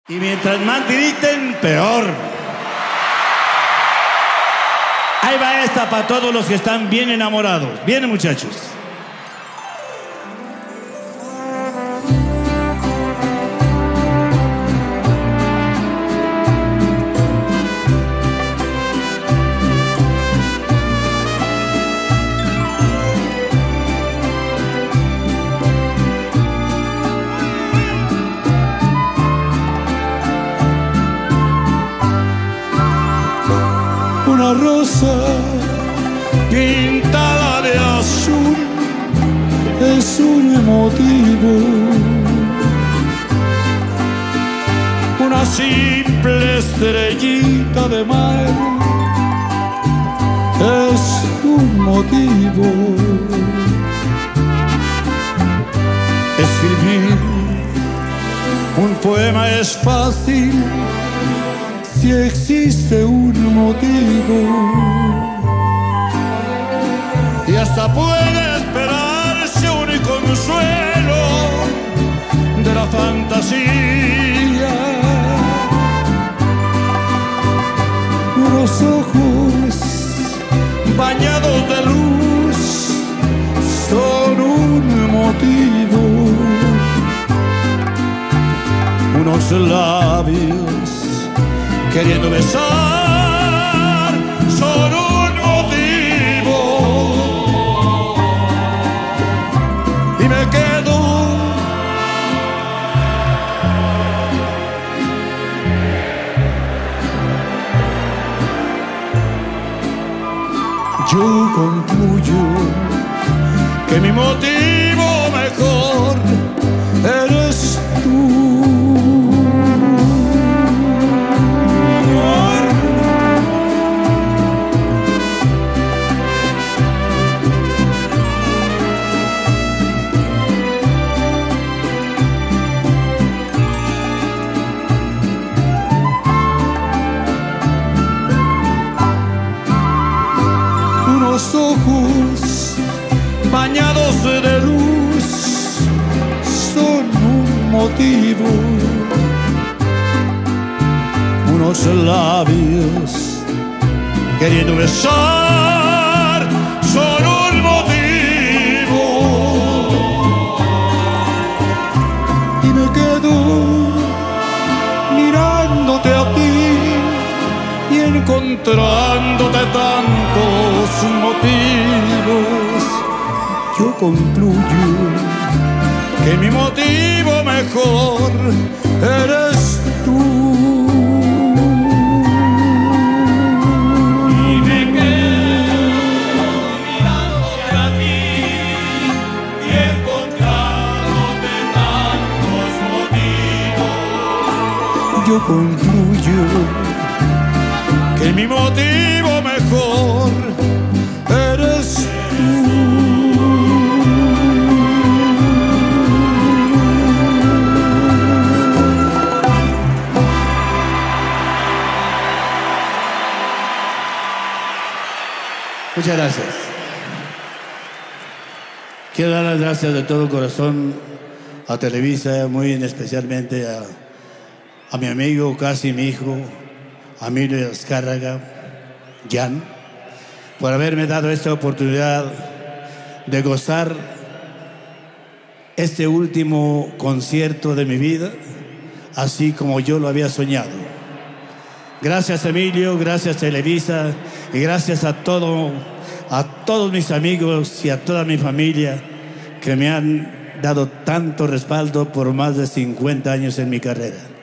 Y mientras más griten, peor. Ahí va esta para todos los que están bien enamorados. Vienen, muchachos. Una rosa pintada de azul es un motivo. Una simple estrellita de mar es un motivo. Escribir un poema es fácil si existe un motivo, y hasta puede esperarse un consuelo de la fantasía. Unos ojos bañados de luz son un motivo. Unos labios queriendo besar son un motivo. Y me quedo yo concluyo que mi motivo mejor eres tú. Unos ojos bañados de luz son un motivo. Unos labios queriendo besar son un motivo. Y me quedo mirándote a ti y encontrándote tantos motivos. Yo concluyo que mi motivo mejor eres tú. Y me quedo mirándote a ti y encontrándote tantos motivos. Yo concluyo que mi motivo mejor eres tú. Muchas gracias. Quiero dar las gracias de todo corazón a Televisa, muy especialmente a mi amigo, casi mi hijo, Emilio Azcárraga, Jan, por haberme dado esta oportunidad de gozar este último concierto de mi vida, así como yo lo había soñado. Gracias, Emilio, gracias, Televisa, y gracias a todos mis amigos y a toda mi familia que me han dado tanto respaldo por más de 50 años en mi carrera.